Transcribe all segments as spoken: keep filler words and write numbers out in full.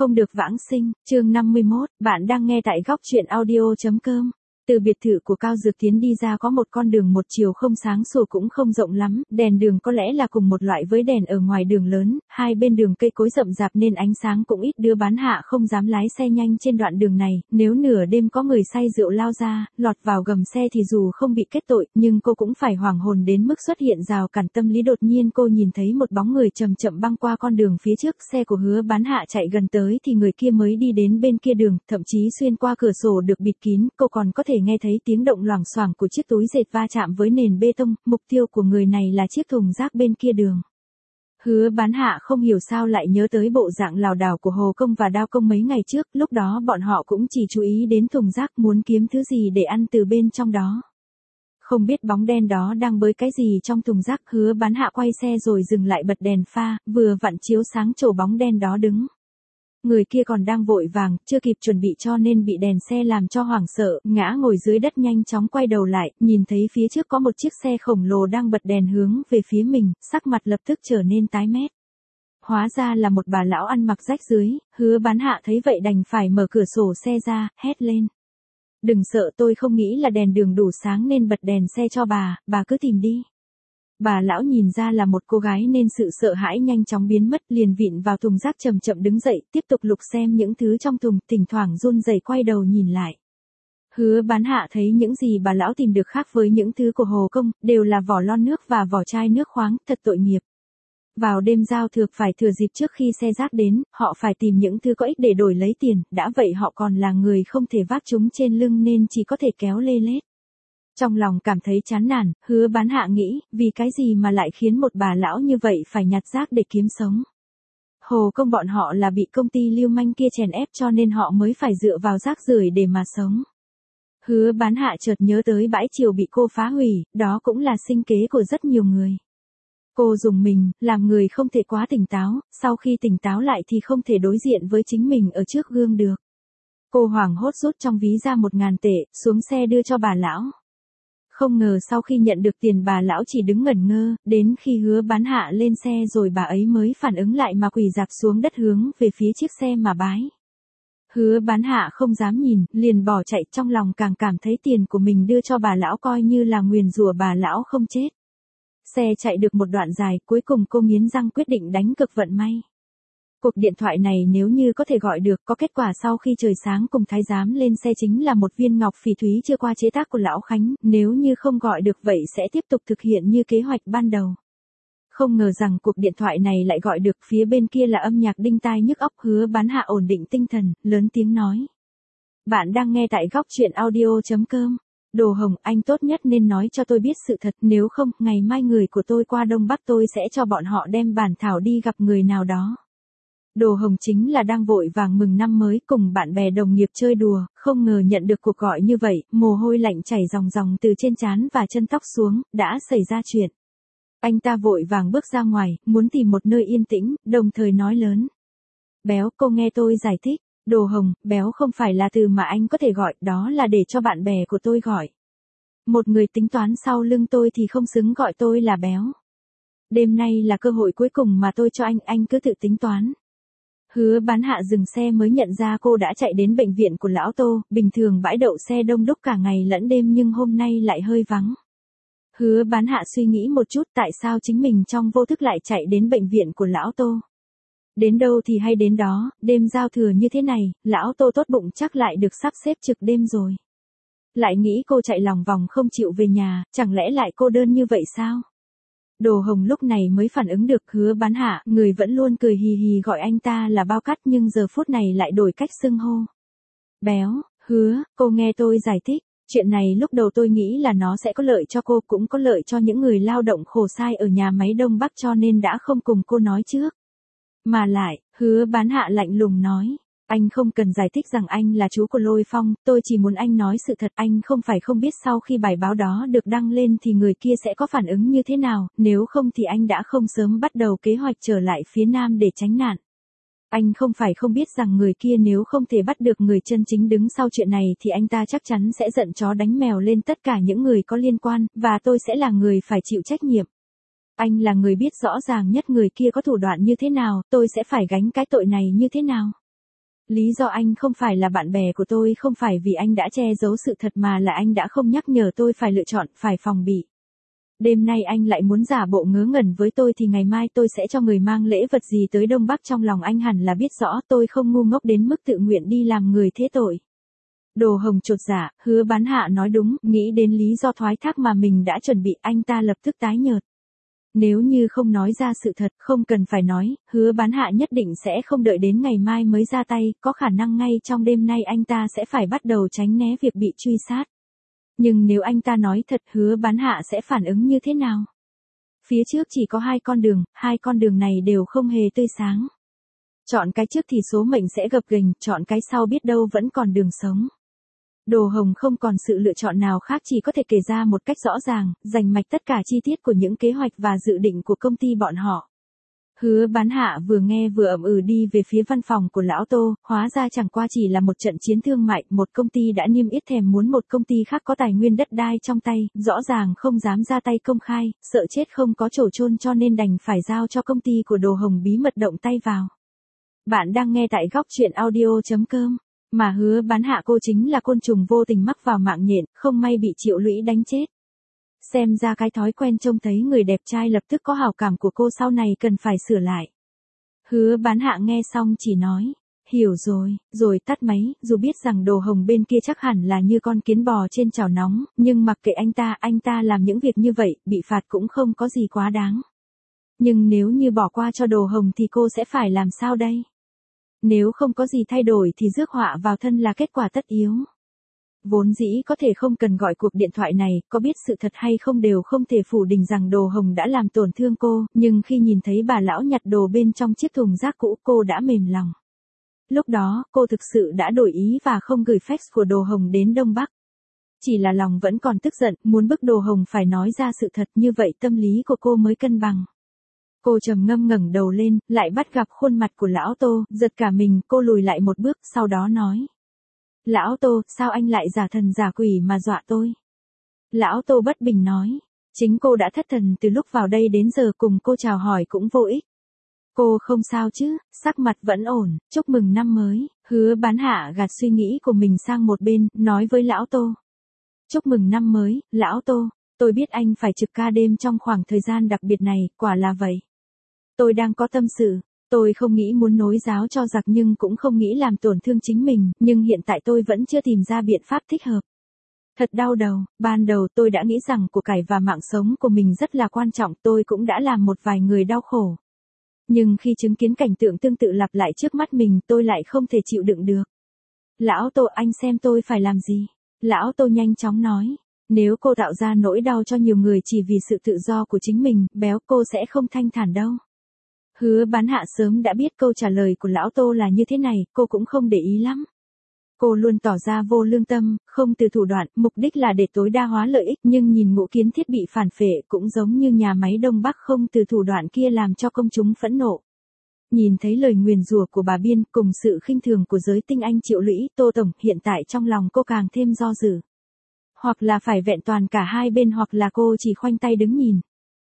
Không được vãng sinh, chương năm mươi mốt, bạn đang nghe tại góc truyện audio.com. Từ biệt thự của Cao Dược Tiến đi ra có một con đường một chiều không sáng sủa cũng không rộng lắm, đèn đường có lẽ là cùng một loại với đèn ở ngoài đường lớn, hai bên đường cây cối rậm rạp nên ánh sáng cũng ít, đứa bán hạ không dám lái xe nhanh trên đoạn đường này, nếu nửa đêm có người say rượu lao ra, lọt vào gầm xe thì dù không bị kết tội, nhưng cô cũng phải hoảng hồn đến mức xuất hiện rào cản tâm lý. Đột nhiên cô nhìn thấy một bóng người chậm chậm băng qua con đường phía trước, xe của Hứa Bán Hạ chạy gần tới thì người kia mới đi đến bên kia đường, thậm chí xuyên qua cửa sổ được bịt kín, cô còn có thể nghe thấy tiếng động loảng xoảng của chiếc túi dệt va chạm với nền bê tông, mục tiêu của người này là chiếc thùng rác bên kia đường. Hứa Bán Hạ không hiểu sao lại nhớ tới bộ dạng lảo đảo của Hồ Công và Đao Công mấy ngày trước, lúc đó bọn họ cũng chỉ chú ý đến thùng rác, muốn kiếm thứ gì để ăn từ bên trong đó. Không biết bóng đen đó đang bới cái gì trong thùng rác. Hứa Bán Hạ quay xe rồi dừng lại, bật đèn pha, vừa vặn chiếu sáng chỗ bóng đen đó đứng. Người kia còn đang vội vàng, chưa kịp chuẩn bị cho nên bị đèn xe làm cho hoảng sợ, ngã ngồi dưới đất, nhanh chóng quay đầu lại, nhìn thấy phía trước có một chiếc xe khổng lồ đang bật đèn hướng về phía mình, sắc mặt lập tức trở nên tái mét. Hóa ra là một bà lão ăn mặc rách rưới. Hứa Bán Hạ thấy vậy đành phải mở cửa sổ xe ra, hét lên. Đừng sợ, tôi không nghĩ là đèn đường đủ sáng nên bật đèn xe cho bà, bà cứ tìm đi. Bà lão nhìn ra là một cô gái nên sự sợ hãi nhanh chóng biến mất, liền vịn vào thùng rác chậm chậm đứng dậy, tiếp tục lục xem những thứ trong thùng, thỉnh thoảng run rẩy quay đầu nhìn lại. Hứa Bán Hạ thấy những gì bà lão tìm được khác với những thứ của Hồ Công, đều là vỏ lon nước và vỏ chai nước khoáng, thật tội nghiệp. Vào đêm giao thừa phải thừa dịp trước khi xe rác đến, họ phải tìm những thứ có ích để đổi lấy tiền, đã vậy họ còn là người không thể vác chúng trên lưng nên chỉ có thể kéo lê lết. Trong lòng cảm thấy chán nản, Hứa Bán Hạ nghĩ, vì cái gì mà lại khiến một bà lão như vậy phải nhặt rác để kiếm sống. Hồ Công bọn họ là bị công ty lưu manh kia chèn ép cho nên họ mới phải dựa vào rác rưởi để mà sống. Hứa Bán Hạ chợt nhớ tới bãi triều bị cô phá hủy, đó cũng là sinh kế của rất nhiều người. Cô dùng mình, làm người không thể quá tỉnh táo, sau khi tỉnh táo lại thì không thể đối diện với chính mình ở trước gương được. Cô hoảng hốt rút trong ví ra một ngàn tệ, xuống xe đưa cho bà lão. Không ngờ sau khi nhận được tiền bà lão chỉ đứng ngẩn ngơ, đến khi Hứa Bán Hạ lên xe rồi bà ấy mới phản ứng lại mà quỳ rạp xuống đất hướng về phía chiếc xe mà bái. Hứa Bán Hạ không dám nhìn, liền bỏ chạy, trong lòng càng cảm thấy tiền của mình đưa cho bà lão coi như là nguyền rủa bà lão không chết. Xe chạy được một đoạn dài, cuối cùng cô nghiến răng quyết định đánh cược vận may. Cuộc điện thoại này nếu như có thể gọi được, có kết quả sau khi trời sáng cùng thái giám lên xe chính là một viên ngọc phỉ thúy chưa qua chế tác của Lão Khánh, nếu như không gọi được vậy sẽ tiếp tục thực hiện như kế hoạch ban đầu. Không ngờ rằng cuộc điện thoại này lại gọi được, phía bên kia là âm nhạc đinh tai nhức óc. Hứa Bán Hạ ổn định tinh thần, lớn tiếng nói. Bạn đang nghe tại góc truyện audio.com. Đồ Hồng, anh tốt nhất nên nói cho tôi biết sự thật, nếu không, ngày mai người của tôi qua Đông Bắc tôi sẽ cho bọn họ đem bản thảo đi gặp người nào đó. Đồ Hồng chính là đang vội vàng mừng năm mới cùng bạn bè đồng nghiệp chơi đùa, không ngờ nhận được cuộc gọi như vậy, mồ hôi lạnh chảy ròng ròng từ trên trán và chân tóc xuống, đã xảy ra chuyện. Anh ta vội vàng bước ra ngoài, muốn tìm một nơi yên tĩnh, đồng thời nói lớn. Béo, cô nghe tôi giải thích. Đồ Hồng, béo không phải là từ mà anh có thể gọi, đó là để cho bạn bè của tôi gọi. Một người tính toán sau lưng tôi thì không xứng gọi tôi là béo. Đêm nay là cơ hội cuối cùng mà tôi cho anh, anh cứ tự tính toán. Hứa Bán Hạ dừng xe mới nhận ra cô đã chạy đến bệnh viện của Lão Tô, bình thường bãi đậu xe đông đúc cả ngày lẫn đêm nhưng hôm nay lại hơi vắng. Hứa Bán Hạ suy nghĩ một chút tại sao chính mình trong vô thức lại chạy đến bệnh viện của Lão Tô. Đến đâu thì hay đến đó, đêm giao thừa như thế này, Lão Tô tốt bụng chắc lại được sắp xếp trực đêm rồi. Lại nghĩ cô chạy lòng vòng không chịu về nhà, chẳng lẽ lại cô đơn như vậy sao? Đồ Hồng lúc này mới phản ứng được. Hứa Bán Hạ, người vẫn luôn cười hì hì gọi anh ta là Bao Cắt nhưng giờ phút này lại đổi cách xưng hô. Béo, Hứa, cô nghe tôi giải thích. Chuyện này lúc đầu tôi nghĩ là nó sẽ có lợi cho cô, cũng có lợi cho những người lao động khổ sai ở nhà máy Đông Bắc cho nên đã không cùng cô nói trước. Mà lại, Hứa Bán Hạ lạnh lùng nói, anh không cần giải thích rằng anh là chú của Lôi Phong, tôi chỉ muốn anh nói sự thật. Anh không phải không biết sau khi bài báo đó được đăng lên thì người kia sẽ có phản ứng như thế nào, nếu không thì anh đã không sớm bắt đầu kế hoạch trở lại phía Nam để tránh nạn. Anh không phải không biết rằng người kia nếu không thể bắt được người chân chính đứng sau chuyện này thì anh ta chắc chắn sẽ giận chó đánh mèo lên tất cả những người có liên quan, và tôi sẽ là người phải chịu trách nhiệm. Anh là người biết rõ ràng nhất người kia có thủ đoạn như thế nào, tôi sẽ phải gánh cái tội này như thế nào. Lý do anh không phải là bạn bè của tôi không phải vì anh đã che giấu sự thật mà là anh đã không nhắc nhở tôi phải lựa chọn, phải phòng bị. Đêm nay anh lại muốn giả bộ ngớ ngẩn với tôi thì ngày mai tôi sẽ cho người mang lễ vật gì tới Đông Bắc, trong lòng anh hẳn là biết rõ tôi không ngu ngốc đến mức tự nguyện đi làm người thế tội. Đồ Hồng chột dạ, Hứa Bán Hạ nói đúng, nghĩ đến lý do thoái thác mà mình đã chuẩn bị, anh ta lập tức tái nhợt. Nếu như không nói ra sự thật, không cần phải nói, Hứa Bán Hạ nhất định sẽ không đợi đến ngày mai mới ra tay, có khả năng ngay trong đêm nay anh ta sẽ phải bắt đầu tránh né việc bị truy sát. Nhưng nếu anh ta nói thật, Hứa Bán Hạ sẽ phản ứng như thế nào? Phía trước chỉ có hai con đường, hai con đường này đều không hề tươi sáng. Chọn cái trước thì số mệnh sẽ gập ghềnh, chọn cái sau biết đâu vẫn còn đường sống. Đồ Hồng không còn sự lựa chọn nào khác, chỉ có thể kể ra một cách rõ ràng, rành mạch tất cả chi tiết của những kế hoạch và dự định của công ty bọn họ. Hứa Bán Hạ vừa nghe vừa ậm ừ đi về phía văn phòng của lão Tô, hóa ra chẳng qua chỉ là một trận chiến thương mại, một công ty đã niêm yết thèm muốn một công ty khác có tài nguyên đất đai trong tay, rõ ràng không dám ra tay công khai, sợ chết không có chỗ chôn cho nên đành phải giao cho công ty của Đồ Hồng bí mật động tay vào. Bạn đang nghe tại góc truyện audio chấm com. Mà Hứa Bán Hạ cô chính là côn trùng vô tình mắc vào mạng nhện, không may bị Triệu Lũy đánh chết. Xem ra cái thói quen trông thấy người đẹp trai lập tức có hảo cảm của cô sau này cần phải sửa lại. Hứa Bán Hạ nghe xong chỉ nói, hiểu rồi, rồi tắt máy, dù biết rằng Đồ Hồng bên kia chắc hẳn là như con kiến bò trên chảo nóng, nhưng mặc kệ anh ta, anh ta làm những việc như vậy, bị phạt cũng không có gì quá đáng. Nhưng nếu như bỏ qua cho Đồ Hồng thì cô sẽ phải làm sao đây? Nếu không có gì thay đổi thì rước họa vào thân là kết quả tất yếu. Vốn dĩ có thể không cần gọi cuộc điện thoại này, có biết sự thật hay không đều không thể phủ định rằng Đồ Hồng đã làm tổn thương cô, nhưng khi nhìn thấy bà lão nhặt đồ bên trong chiếc thùng rác cũ cô đã mềm lòng. Lúc đó, cô thực sự đã đổi ý và không gửi fax của Đồ Hồng đến Đông Bắc. Chỉ là lòng vẫn còn tức giận, muốn bức Đồ Hồng phải nói ra sự thật, như vậy tâm lý của cô mới cân bằng. Cô trầm ngâm ngẩng đầu lên, lại bắt gặp khuôn mặt của lão Tô, giật cả mình, cô lùi lại một bước, sau đó nói. Lão Tô, sao anh lại giả thần giả quỷ mà dọa tôi? Lão Tô bất bình nói. Chính cô đã thất thần từ lúc vào đây đến giờ, cùng cô chào hỏi cũng vô ích. Cô không sao chứ, sắc mặt vẫn ổn, chúc mừng năm mới. Hứa Bán Hạ gạt suy nghĩ của mình sang một bên, nói với lão Tô. Chúc mừng năm mới, lão Tô, tôi biết anh phải trực ca đêm trong khoảng thời gian đặc biệt này, quả là vậy. Tôi đang có tâm sự, tôi không nghĩ muốn nối giáo cho giặc nhưng cũng không nghĩ làm tổn thương chính mình, nhưng hiện tại tôi vẫn chưa tìm ra biện pháp thích hợp. Thật đau đầu, ban đầu tôi đã nghĩ rằng của cải và mạng sống của mình rất là quan trọng, tôi cũng đã làm một vài người đau khổ. Nhưng khi chứng kiến cảnh tượng tương tự lặp lại trước mắt mình tôi lại không thể chịu đựng được. Lão Tô, anh xem tôi phải làm gì? Lão Tô nhanh chóng nói. Nếu cô tạo ra nỗi đau cho nhiều người chỉ vì sự tự do của chính mình, béo, cô sẽ không thanh thản đâu. Hứa Bán Hạ sớm đã biết câu trả lời của lão Tô là như thế này, cô cũng không để ý lắm. Cô luôn tỏ ra vô lương tâm, không từ thủ đoạn, mục đích là để tối đa hóa lợi ích, nhưng nhìn Ngũ Kiến Thiết bị phản phệ cũng giống như nhà máy Đông Bắc không từ thủ đoạn kia làm cho công chúng phẫn nộ. Nhìn thấy lời nguyền rủa của bà Biên cùng sự khinh thường của giới tinh anh Triệu Lũy, Tô Tổng, hiện tại trong lòng cô càng thêm do dự. Hoặc là phải vẹn toàn cả hai bên hoặc là cô chỉ khoanh tay đứng nhìn.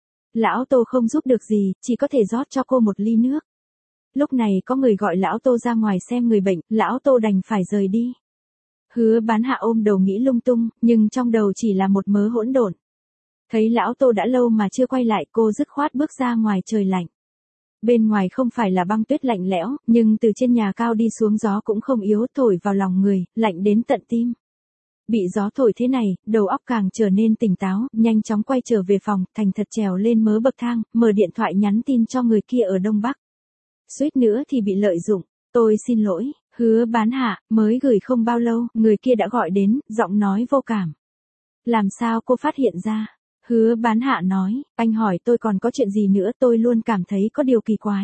Lão Tô không giúp được gì, chỉ có thể rót cho cô một ly nước. Lúc này có người gọi lão Tô ra ngoài xem người bệnh, lão Tô đành phải rời đi. Hứa Bán Hạ ôm đầu nghĩ lung tung, nhưng trong đầu chỉ là một mớ hỗn độn. Thấy lão Tô đã lâu mà chưa quay lại, cô dứt khoát bước ra ngoài, trời lạnh. Bên ngoài không phải là băng tuyết lạnh lẽo, nhưng từ trên nhà cao đi xuống gió cũng không yếu, thổi vào lòng người, lạnh đến tận tim. Bị gió thổi thế này, đầu óc càng trở nên tỉnh táo, nhanh chóng quay trở về phòng, thành thật trèo lên mớ bậc thang, mở điện thoại nhắn tin cho người kia ở Đông Bắc. Suýt nữa thì bị lợi dụng, tôi xin lỗi, Hứa Bán Hạ, mới gửi không bao lâu, người kia đã gọi đến, giọng nói vô cảm. Làm sao cô phát hiện ra? Hứa Bán Hạ nói, anh hỏi tôi còn có chuyện gì nữa, tôi luôn cảm thấy có điều kỳ quái.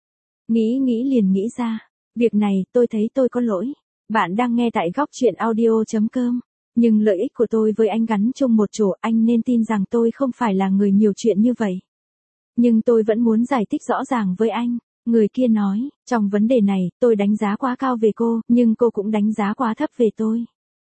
Nghĩ nghĩ liền nghĩ ra, việc này tôi thấy tôi có lỗi. Bạn đang nghe tại góc truyện audio chấm com. Nhưng lợi ích của tôi với anh gắn chung một chỗ, anh nên tin rằng tôi không phải là người nhiều chuyện như vậy. Nhưng tôi vẫn muốn giải thích rõ ràng với anh. Người kia nói, trong vấn đề này, tôi đánh giá quá cao về cô, nhưng cô cũng đánh giá quá thấp về tôi.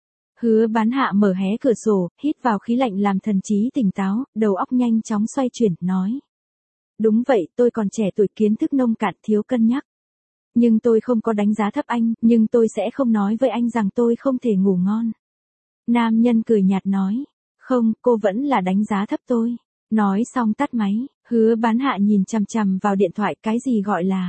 Hứa Bán Hạ mở hé cửa sổ, hít vào khí lạnh làm thần trí tỉnh táo, đầu óc nhanh chóng xoay chuyển, nói. Đúng vậy, tôi còn trẻ tuổi, kiến thức nông cạn, thiếu cân nhắc. Nhưng tôi không có đánh giá thấp anh, nhưng tôi sẽ không nói với anh rằng tôi không thể ngủ ngon. Nam nhân cười nhạt nói. Không, cô vẫn là đánh giá thấp tôi. Nói xong tắt máy, Hứa Bán Hạ nhìn chằm chằm vào điện thoại, cái gì gọi là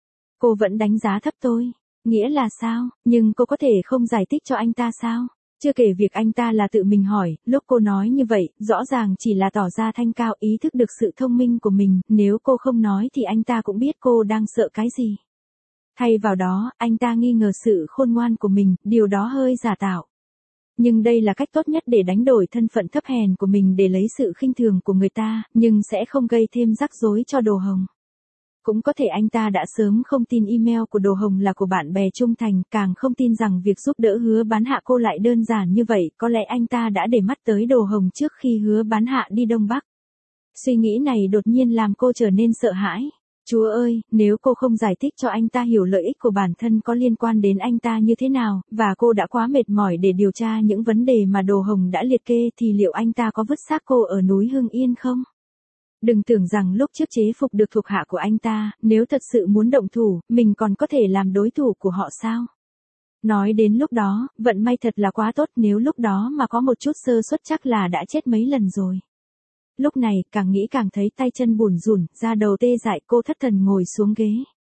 cô vẫn đánh giá thấp tôi, nghĩa là sao, nhưng cô có thể không giải thích cho anh ta sao? Chưa kể việc anh ta là tự mình hỏi, lúc cô nói như vậy, rõ ràng chỉ là tỏ ra thanh cao ý thức được sự thông minh của mình, nếu cô không nói thì anh ta cũng biết cô đang sợ cái gì. Thay vào đó, anh ta nghi ngờ sự khôn ngoan của mình, điều đó hơi giả tạo. Nhưng đây là cách tốt nhất để đánh đổi thân phận thấp hèn của mình để lấy sự khinh thường của người ta, nhưng sẽ không gây thêm rắc rối cho Đồ Hồng. Cũng có thể anh ta đã sớm không tin email của Đồ Hồng là của bạn bè trung thành, càng không tin rằng việc giúp đỡ Hứa Bán Hạ cô lại đơn giản như vậy, có lẽ anh ta đã để mắt tới Đồ Hồng trước khi Hứa Bán Hạ đi Đông Bắc. Suy nghĩ này đột nhiên làm cô trở nên sợ hãi. Chúa ơi, nếu cô không giải thích cho anh ta hiểu lợi ích của bản thân có liên quan đến anh ta như thế nào, và cô đã quá mệt mỏi để điều tra những vấn đề mà Đồ Hồng đã liệt kê thì liệu anh ta có vứt xác cô ở núi Hưng Yên không? Đừng tưởng rằng lúc trước chế phục được thuộc hạ của anh ta, nếu thật sự muốn động thủ, mình còn có thể làm đối thủ của họ sao? Nói đến lúc đó, vận may thật là quá tốt, nếu lúc đó mà có một chút sơ suất chắc là đã chết mấy lần rồi. Lúc này, càng nghĩ càng thấy tay chân bủn rủn, da đầu tê dại, cô thất thần ngồi xuống ghế.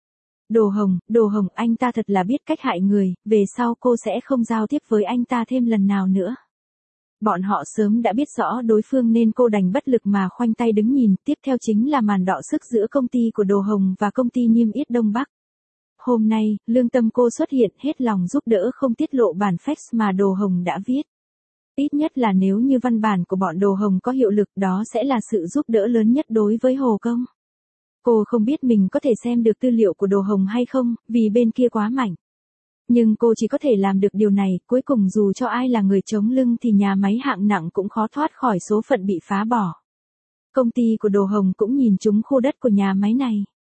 Đồ Hồng, Đồ Hồng, anh ta thật là biết cách hại người, về sau cô sẽ không giao tiếp với anh ta thêm lần nào nữa. Bọn họ sớm đã biết rõ đối phương nên cô đành bất lực mà khoanh tay đứng nhìn, tiếp theo chính là màn đọ sức giữa công ty của Đồ Hồng và công ty niêm yết Đông Bắc. Hôm nay, lương tâm cô xuất hiện, hết lòng giúp đỡ không tiết lộ bản fax mà Đồ Hồng đã viết. Ít nhất là nếu như văn bản của bọn Đồ Hồng có hiệu lực, đó sẽ là sự giúp đỡ lớn nhất đối với Hồ Công. Cô không biết mình có thể xem được tư liệu của Đồ Hồng hay không, vì bên kia quá mạnh. Nhưng cô chỉ có thể làm được điều này, cuối cùng dù cho ai là người chống lưng thì nhà máy hạng nặng cũng khó thoát khỏi số phận bị phá bỏ. Công ty của Đồ Hồng cũng nhìn trúng khu đất của nhà máy này.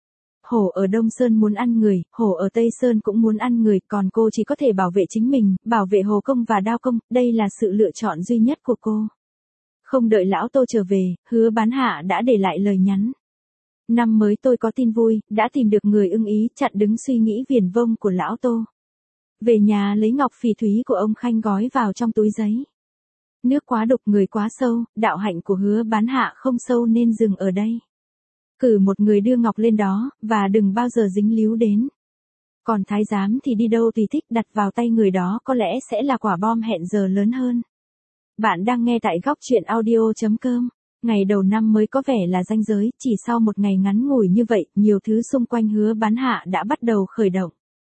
Hổ ở Đông Sơn muốn ăn người, hổ ở Tây Sơn cũng muốn ăn người, còn cô chỉ có thể bảo vệ chính mình, bảo vệ Hồ Công và Đao Công, đây là sự lựa chọn duy nhất của cô. Không đợi lão Tô trở về, Hứa Bán Hạ đã để lại lời nhắn. Năm mới tôi có tin vui, đã tìm được người ưng ý, chặn đứng suy nghĩ viển vông của lão Tô. Về nhà lấy ngọc phỉ thúy của ông Khanh gói vào trong túi giấy. Nước quá đục, người quá sâu, đạo hạnh của Hứa Bán Hạ không sâu nên dừng ở đây. Cử một người đưa ngọc lên đó, và đừng bao giờ dính líu đến. Còn thái giám thì đi đâu tùy thích, đặt vào tay người đó có lẽ sẽ là quả bom hẹn giờ lớn hơn. Bạn đang nghe tại góc truyện audio chấm com. Ngày đầu năm mới có vẻ là ranh giới, chỉ sau một ngày ngắn ngủi như vậy, nhiều thứ xung quanh Hứa Bán Hạ đã bắt đầu khởi động.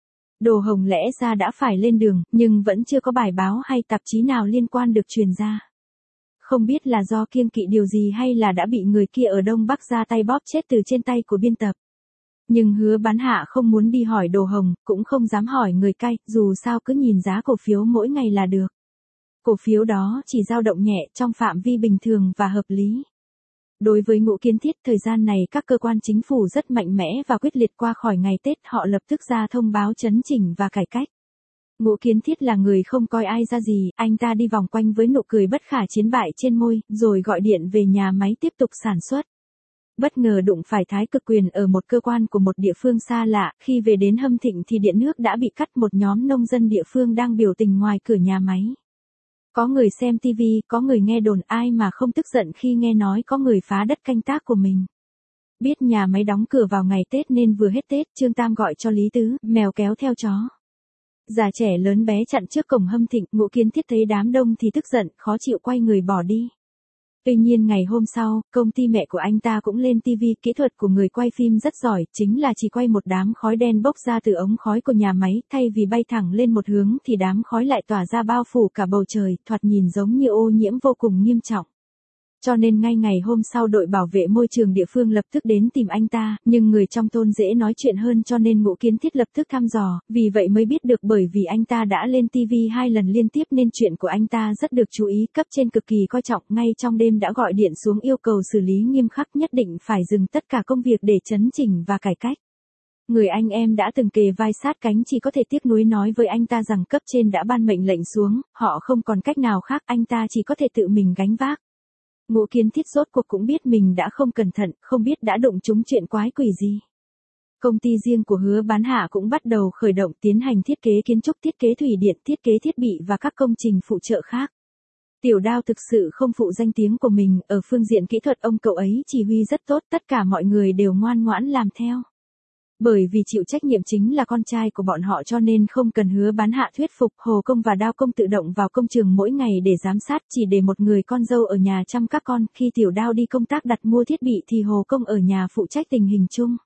Đồ Hồng lẽ ra đã phải lên đường, nhưng vẫn chưa có bài báo hay tạp chí nào liên quan được truyền ra. Không biết là do kiêng kỵ điều gì hay là đã bị người kia ở Đông Bắc ra tay bóp chết từ trên tay của biên tập. Nhưng Hứa Bán Hạ không muốn đi hỏi Đồ Hồng, cũng không dám hỏi người cai, dù sao cứ nhìn giá cổ phiếu mỗi ngày là được. Cổ phiếu đó chỉ dao động nhẹ trong phạm vi bình thường và hợp lý. Đối với Ngũ Kiến Thiết, thời gian này các cơ quan chính phủ rất mạnh mẽ và quyết liệt, qua khỏi ngày Tết họ lập tức ra thông báo chấn chỉnh và cải cách. Ngũ Kiến Thiết là người không coi ai ra gì, anh ta đi vòng quanh với nụ cười bất khả chiến bại trên môi, rồi gọi điện về nhà máy tiếp tục sản xuất. Bất ngờ đụng phải Thái Cực Quyền ở một cơ quan của một địa phương xa lạ, khi về đến Hâm Thịnh thì điện nước đã bị cắt, một nhóm nông dân địa phương đang biểu tình ngoài cửa nhà máy. Có người xem tivi, có người nghe đồn, ai mà không tức giận khi nghe nói có người phá đất canh tác của mình. Biết nhà máy đóng cửa vào ngày Tết nên vừa hết Tết, Trương Tam gọi cho Lý Tứ, mèo kéo theo chó. Già trẻ lớn bé chặn trước cổng Hâm Thịnh, Ngũ Kiến Thiết thấy đám đông thì tức giận, khó chịu quay người bỏ đi. Tuy nhiên ngày hôm sau, công ty mẹ của anh ta cũng lên tivi, kỹ thuật của người quay phim rất giỏi, chính là chỉ quay một đám khói đen bốc ra từ ống khói của nhà máy, thay vì bay thẳng lên một hướng thì đám khói lại tỏa ra bao phủ cả bầu trời, thoạt nhìn giống như ô nhiễm vô cùng nghiêm trọng. Cho nên ngay ngày hôm sau đội bảo vệ môi trường địa phương lập tức đến tìm anh ta, nhưng người trong thôn dễ nói chuyện hơn cho nên Ngũ Kiến Thiết lập tức thăm dò, vì vậy mới biết được bởi vì anh ta đã lên tivi hai lần liên tiếp nên chuyện của anh ta rất được chú ý, cấp trên cực kỳ coi trọng, ngay trong đêm đã gọi điện xuống yêu cầu xử lý nghiêm khắc, nhất định phải dừng tất cả công việc để chấn chỉnh và cải cách. Người anh em đã từng kề vai sát cánh chỉ có thể tiếc nuối nói với anh ta rằng cấp trên đã ban mệnh lệnh xuống, họ không còn cách nào khác, anh ta chỉ có thể tự mình gánh vác. Ngũ Kiến Thiết rốt cuộc cũng biết mình đã không cẩn thận, không biết đã đụng trúng chuyện quái quỷ gì. Công ty riêng của Hứa Bán Hạ cũng bắt đầu khởi động tiến hành thiết kế kiến trúc, thiết kế thủy điện, thiết kế thiết bị và các công trình phụ trợ khác. Tiểu Đao thực sự không phụ danh tiếng của mình, ở phương diện kỹ thuật ông cậu ấy chỉ huy rất tốt, tất cả mọi người đều ngoan ngoãn làm theo. Bởi vì chịu trách nhiệm chính là con trai của bọn họ cho nên không cần Hứa Bán Hạ thuyết phục, Hồ Công và Đao Công tự động vào công trường mỗi ngày để giám sát, chỉ để một người con dâu ở nhà chăm các con, khi Tiểu Đao đi công tác đặt mua thiết bị thì Hồ Công ở nhà phụ trách tình hình chung.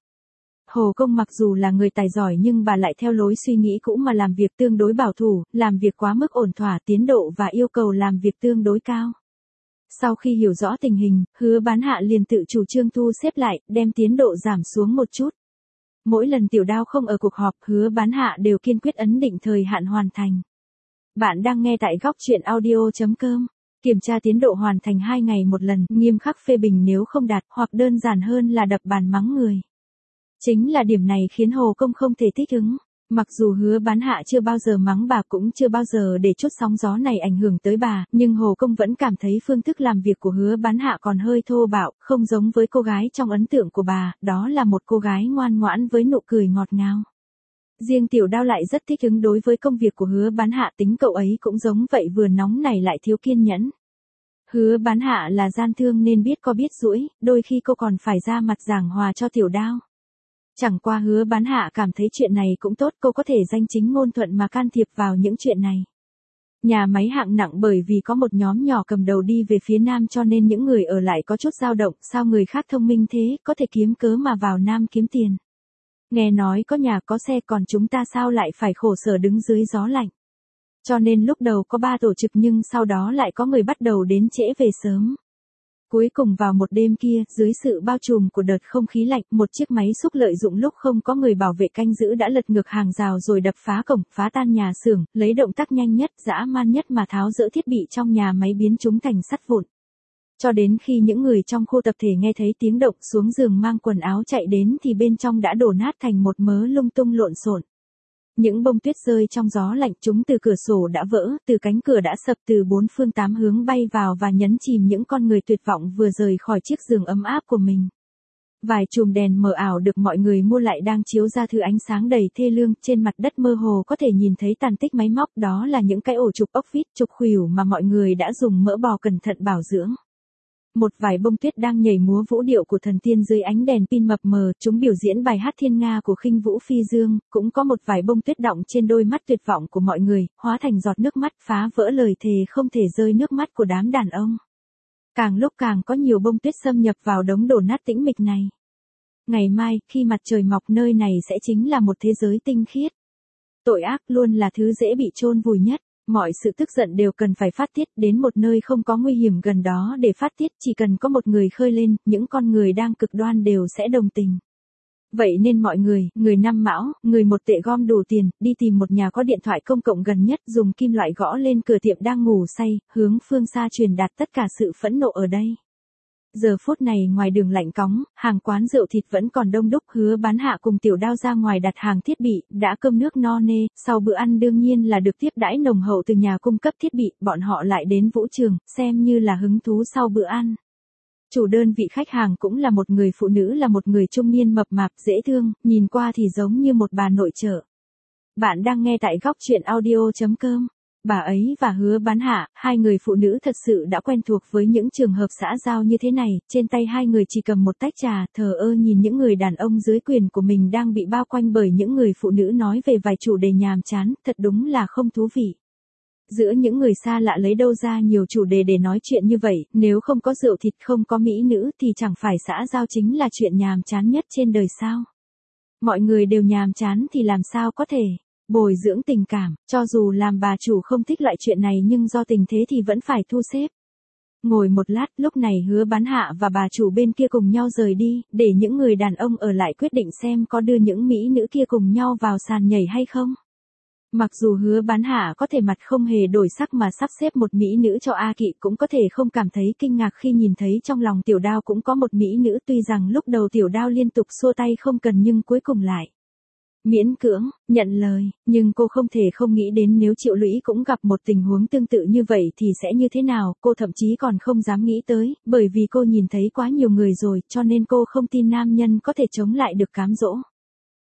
Hồ Công mặc dù là người tài giỏi nhưng bà lại theo lối suy nghĩ cũ mà làm việc tương đối bảo thủ, làm việc quá mức ổn thỏa, tiến độ và yêu cầu làm việc tương đối cao. Sau khi hiểu rõ tình hình, Hứa Bán Hạ liền tự chủ trương thu xếp lại, đem tiến độ giảm xuống một chút. Mỗi lần Tiểu Đao không ở cuộc họp, Hứa Bán Hạ đều kiên quyết ấn định thời hạn hoàn thành. Bạn đang nghe tại góc truyện audio chấm com. Kiểm tra tiến độ hoàn thành hai ngày một lần, nghiêm khắc phê bình nếu không đạt, hoặc đơn giản hơn là đập bàn mắng người. Chính là điểm này khiến Hồ Công không thể thích ứng. Mặc dù Hứa Bán Hạ chưa bao giờ mắng bà, cũng chưa bao giờ để chút sóng gió này ảnh hưởng tới bà, nhưng Hồ Công vẫn cảm thấy phương thức làm việc của Hứa Bán Hạ còn hơi thô bạo, không giống với cô gái trong ấn tượng của bà, đó là một cô gái ngoan ngoãn với nụ cười ngọt ngào. Riêng Tiểu Đao lại rất thích ứng đối với công việc của Hứa Bán Hạ, tính cậu ấy cũng giống vậy, vừa nóng này lại thiếu kiên nhẫn. Hứa Bán Hạ là gian thương nên biết có biết dũi, đôi khi cô còn phải ra mặt giảng hòa cho Tiểu Đao. Chẳng qua Hứa Bán Hạ cảm thấy chuyện này cũng tốt, cô có thể danh chính ngôn thuận mà can thiệp vào những chuyện này. Nhà máy hạng nặng bởi vì có một nhóm nhỏ cầm đầu đi về phía Nam cho nên những người ở lại có chút dao động, sao người khác thông minh thế, có thể kiếm cớ mà vào Nam kiếm tiền. Nghe nói có nhà có xe, còn chúng ta sao lại phải khổ sở đứng dưới gió lạnh. Cho nên lúc đầu có ba tổ trực nhưng sau đó lại có người bắt đầu đến trễ về sớm. Cuối cùng vào một đêm kia, dưới sự bao trùm của đợt không khí lạnh, một chiếc máy xúc lợi dụng lúc không có người bảo vệ canh giữ đã lật ngược hàng rào rồi đập phá cổng, phá tan nhà xưởng, lấy động tác nhanh nhất, dã man nhất mà tháo dỡ thiết bị trong nhà máy biến chúng thành sắt vụn. Cho đến khi những người trong khu tập thể nghe thấy tiếng động xuống giường mang quần áo chạy đến thì bên trong đã đổ nát thành một mớ lung tung lộn xộn. Những bông tuyết rơi trong gió lạnh, chúng từ cửa sổ đã vỡ, từ cánh cửa đã sập, từ bốn phương tám hướng bay vào và nhấn chìm những con người tuyệt vọng vừa rời khỏi chiếc giường ấm áp của mình. Vài chùm đèn mờ ảo được mọi người mua lại đang chiếu ra thứ ánh sáng đầy thê lương, trên mặt đất mơ hồ có thể nhìn thấy tàn tích máy móc, đó là những cái ổ trục ốc vít, trục khuỷu mà mọi người đã dùng mỡ bò cẩn thận bảo dưỡng. Một vài bông tuyết đang nhảy múa vũ điệu của thần tiên dưới ánh đèn pin mập mờ, chúng biểu diễn bài hát thiên nga của Khinh Vũ Phi Dương, cũng có một vài bông tuyết đọng trên đôi mắt tuyệt vọng của mọi người, hóa thành giọt nước mắt, phá vỡ lời thề không thể rơi nước mắt của đám đàn ông. Càng lúc càng có nhiều bông tuyết xâm nhập vào đống đổ nát tĩnh mịch này. Ngày mai, khi mặt trời mọc, nơi này sẽ chính là một thế giới tinh khiết. Tội ác luôn là thứ dễ bị chôn vùi nhất. Mọi sự tức giận đều cần phải phát tiết, đến một nơi không có nguy hiểm gần đó để phát tiết, chỉ cần có một người khơi lên, những con người đang cực đoan đều sẽ đồng tình. Vậy nên mọi người, người năm mão, người một tệ gom đủ tiền, đi tìm một nhà có điện thoại công cộng gần nhất, dùng kim loại gõ lên cửa tiệm đang ngủ say, hướng phương xa truyền đạt tất cả sự phẫn nộ ở đây. Giờ phút này ngoài đường lạnh cóng, hàng quán rượu thịt vẫn còn đông đúc. Hứa Bán Hạ cùng Tiểu Đao ra ngoài đặt hàng thiết bị, đã cơm nước no nê, sau bữa ăn đương nhiên là được tiếp đãi nồng hậu từ nhà cung cấp thiết bị, bọn họ lại đến vũ trường, xem như là hứng thú sau bữa ăn. Chủ đơn vị khách hàng cũng là một người phụ nữ, là một người trung niên mập mạp, dễ thương, nhìn qua thì giống như một bà nội trợ. Bạn đang nghe tại góc truyện audio chấm com. Bà ấy và Hứa Bán Hạ, hai người phụ nữ thật sự đã quen thuộc với những trường hợp xã giao như thế này, trên tay hai người chỉ cầm một tách trà, thờ ơ nhìn những người đàn ông dưới quyền của mình đang bị bao quanh bởi những người phụ nữ nói về vài chủ đề nhàm chán, thật đúng là không thú vị. Giữa những người xa lạ lấy đâu ra nhiều chủ đề để nói chuyện như vậy, nếu không có rượu thịt, không có mỹ nữ thì chẳng phải xã giao chính là chuyện nhàm chán nhất trên đời sao? Mọi người đều nhàm chán thì làm sao có thể bồi dưỡng tình cảm, cho dù làm bà chủ không thích loại chuyện này nhưng do tình thế thì vẫn phải thu xếp. Ngồi một lát, lúc này Hứa Bán Hạ và bà chủ bên kia cùng nhau rời đi, để những người đàn ông ở lại quyết định xem có đưa những mỹ nữ kia cùng nhau vào sàn nhảy hay không. Mặc dù Hứa Bán Hạ có thể mặt không hề đổi sắc mà sắp xếp một mỹ nữ cho A Kỵ, cũng có thể không cảm thấy kinh ngạc khi nhìn thấy trong lòng Tiểu Đao cũng có một mỹ nữ, tuy rằng lúc đầu Tiểu Đao liên tục xua tay không cần nhưng cuối cùng lại miễn cưỡng nhận lời, nhưng cô không thể không nghĩ đến nếu Triệu Lũy cũng gặp một tình huống tương tự như vậy thì sẽ như thế nào, cô thậm chí còn không dám nghĩ tới, bởi vì cô nhìn thấy quá nhiều người rồi, cho nên cô không tin nam nhân có thể chống lại được cám dỗ.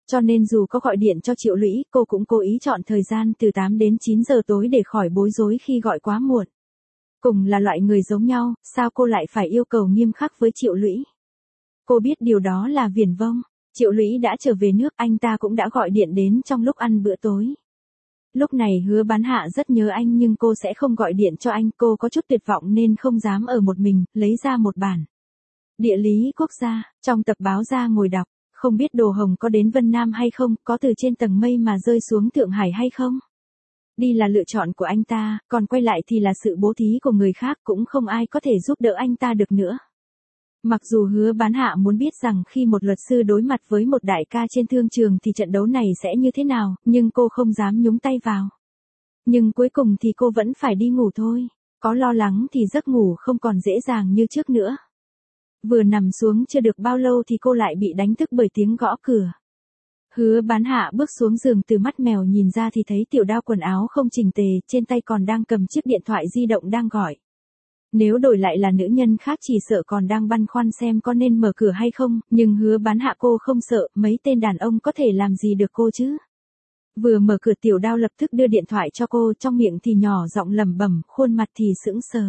Cho nên dù có gọi điện cho Triệu Lũy, cô cũng cố ý chọn thời gian từ tám đến chín giờ tối để khỏi bối rối khi gọi quá muộn. Cùng là loại người giống nhau, sao cô lại phải yêu cầu nghiêm khắc với Triệu Lũy? Cô biết điều đó là viển vông. Triệu Lũy đã trở về nước, anh ta cũng đã gọi điện đến trong lúc ăn bữa tối. Lúc này Hứa Bán Hạ rất nhớ anh nhưng cô sẽ không gọi điện cho anh, cô có chút tuyệt vọng nên không dám ở một mình, lấy ra một bản địa lý quốc gia, trong tập báo ra ngồi đọc, không biết Đồ Hồng có đến Vân Nam hay không, có từ trên tầng mây mà rơi xuống Thượng Hải hay không. Đi là lựa chọn của anh ta, còn quay lại thì là sự bố thí của người khác, cũng không ai có thể giúp đỡ anh ta được nữa. Mặc dù Hứa Bán Hạ muốn biết rằng khi một luật sư đối mặt với một đại ca trên thương trường thì trận đấu này sẽ như thế nào, nhưng cô không dám nhúng tay vào. Nhưng cuối cùng thì cô vẫn phải đi ngủ thôi. Có lo lắng thì giấc ngủ không còn dễ dàng như trước nữa. Vừa nằm xuống chưa được bao lâu thì cô lại bị đánh thức bởi tiếng gõ cửa. Hứa Bán Hạ bước xuống giường, từ mắt mèo nhìn ra thì thấy Tiểu Đao quần áo không chỉnh tề, trên tay còn đang cầm chiếc điện thoại di động đang gọi. Nếu đổi lại là nữ nhân khác chỉ sợ còn đang băn khoăn xem có nên mở cửa hay không, nhưng Hứa Bán Hạ cô không sợ, mấy tên đàn ông có thể làm gì được cô chứ. Vừa mở cửa Tiểu Đao lập tức đưa điện thoại cho cô, trong miệng thì nhỏ giọng lẩm bẩm, khuôn mặt thì sững sờ.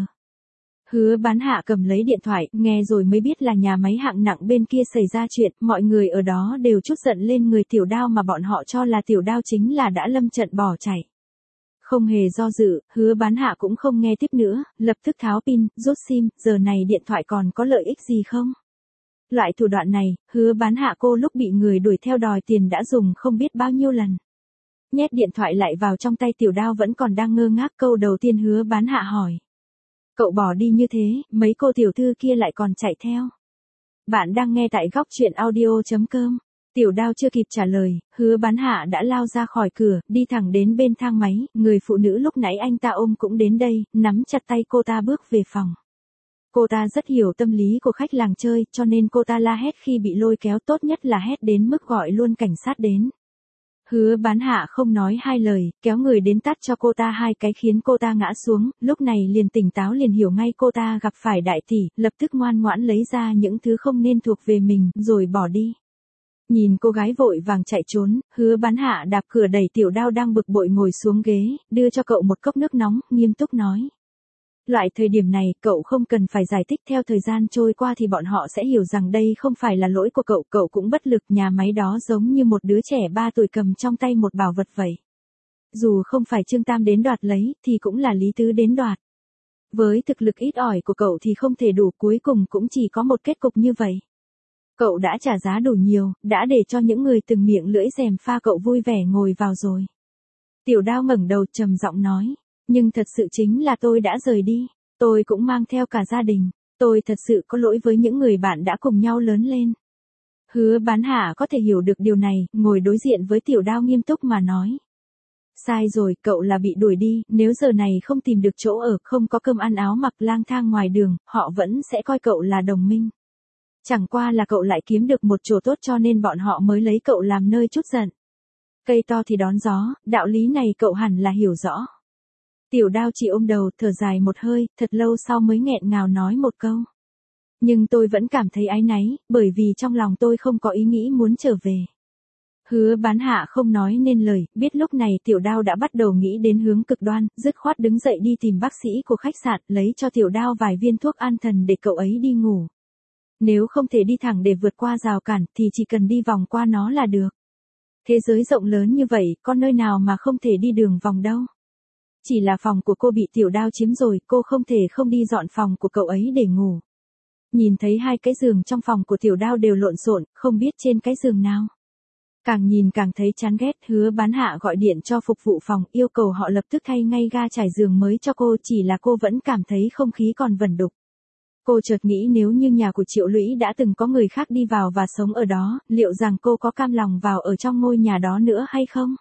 Hứa Bán Hạ cầm lấy điện thoại, nghe rồi mới biết là nhà máy hạng nặng bên kia xảy ra chuyện, mọi người ở đó đều trút giận lên người Tiểu Đao mà bọn họ cho là Tiểu Đao chính là đã lâm trận bỏ chạy. Không hề do dự, Hứa Bán Hạ cũng không nghe tiếp nữa, lập tức tháo pin, rút sim, giờ này điện thoại còn có lợi ích gì không? Loại thủ đoạn này, Hứa Bán Hạ cô lúc bị người đuổi theo đòi tiền đã dùng không biết bao nhiêu lần. Nhét điện thoại lại vào trong tay Tiểu Đao vẫn còn đang ngơ ngác, câu đầu tiên Hứa Bán Hạ hỏi. Cậu bỏ đi như thế, mấy cô tiểu thư kia lại còn chạy theo. Bạn đang nghe tại góc truyện audio chấm com. Tiểu Đao chưa kịp trả lời, Hứa Bán Hạ đã lao ra khỏi cửa, đi thẳng đến bên thang máy, người phụ nữ lúc nãy anh ta ôm cũng đến đây, nắm chặt tay cô ta bước về phòng. Cô ta rất hiểu tâm lý của khách làng chơi, cho nên cô ta la hét khi bị lôi kéo, tốt nhất là hét đến mức gọi luôn cảnh sát đến. Hứa Bán Hạ không nói hai lời, kéo người đến tát cho cô ta hai cái khiến cô ta ngã xuống, lúc này liền tỉnh táo, liền hiểu ngay cô ta gặp phải đại tỷ, lập tức ngoan ngoãn lấy ra những thứ không nên thuộc về mình, rồi bỏ đi. Nhìn cô gái vội vàng chạy trốn, Hứa Bán Hạ đạp cửa đẩy Tiểu Đao đang bực bội ngồi xuống ghế, đưa cho cậu một cốc nước nóng, nghiêm túc nói. Loại thời điểm này, cậu không cần phải giải thích, theo thời gian trôi qua thì bọn họ sẽ hiểu rằng đây không phải là lỗi của cậu, cậu cũng bất lực, nhà máy đó giống như một đứa trẻ ba tuổi cầm trong tay một bảo vật vậy. Dù không phải Trương Tam đến đoạt lấy, thì cũng là Lý Tứ đến đoạt. Với thực lực ít ỏi của cậu thì không thể đủ, cuối cùng cũng chỉ có một kết cục như vậy. Cậu đã trả giá đủ nhiều, đã để cho những người từng miệng lưỡi gièm pha cậu vui vẻ ngồi vào rồi. Tiểu Đao ngẩng đầu trầm giọng nói. Nhưng thật sự chính là tôi đã rời đi, tôi cũng mang theo cả gia đình, tôi thật sự có lỗi với những người bạn đã cùng nhau lớn lên. Hứa Bán Hạ có thể hiểu được điều này, ngồi đối diện với Tiểu Đao nghiêm túc mà nói. Sai rồi, cậu là bị đuổi đi, nếu giờ này không tìm được chỗ ở, không có cơm ăn áo mặc, lang thang ngoài đường, họ vẫn sẽ coi cậu là đồng minh. Chẳng qua là cậu lại kiếm được một chỗ tốt cho nên bọn họ mới lấy cậu làm nơi trút giận. Cây to thì đón gió, đạo lý này cậu hẳn là hiểu rõ. Tiểu Đao chỉ ôm đầu, thở dài một hơi, thật lâu sau mới nghẹn ngào nói một câu. Nhưng tôi vẫn cảm thấy áy náy, bởi vì trong lòng tôi không có ý nghĩ muốn trở về. Hứa Bán Hạ không nói nên lời, biết lúc này Tiểu Đao đã bắt đầu nghĩ đến hướng cực đoan, dứt khoát đứng dậy đi tìm bác sĩ của khách sạn, lấy cho Tiểu Đao vài viên thuốc an thần để cậu ấy đi ngủ. Nếu không thể đi thẳng để vượt qua rào cản, thì chỉ cần đi vòng qua nó là được. Thế giới rộng lớn như vậy, có nơi nào mà không thể đi đường vòng đâu. Chỉ là phòng của cô bị Tiểu Đao chiếm rồi, cô không thể không đi dọn phòng của cậu ấy để ngủ. Nhìn thấy hai cái giường trong phòng của Tiểu Đao đều lộn xộn, không biết trên cái giường nào. Càng nhìn càng thấy chán ghét, Hứa Bán Hạ gọi điện cho phục vụ phòng, yêu cầu họ lập tức thay ngay ga trải giường mới cho cô, chỉ là cô vẫn cảm thấy không khí còn vẩn đục. Cô chợt nghĩ nếu như nhà của Triệu Lũy đã từng có người khác đi vào và sống ở đó, liệu rằng cô có cam lòng vào ở trong ngôi nhà đó nữa hay không?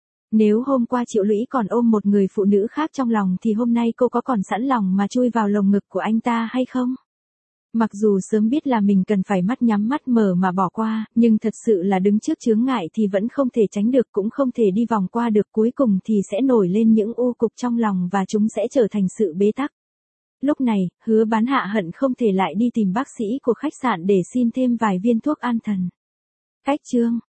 Nếu hôm qua Triệu Lũy còn ôm một người phụ nữ khác trong lòng thì hôm nay cô có còn sẵn lòng mà chui vào lồng ngực của anh ta hay không? Mặc dù sớm biết là mình cần phải mắt nhắm mắt mở mà bỏ qua, nhưng thật sự là đứng trước chướng ngại thì vẫn không thể tránh được, cũng không thể đi vòng qua được, cuối cùng thì sẽ nổi lên những u cục trong lòng và chúng sẽ trở thành sự bế tắc. Lúc này, Hứa Bán Hạ hận không thể lại đi tìm bác sĩ của khách sạn để xin thêm vài viên thuốc an thần. Cách chương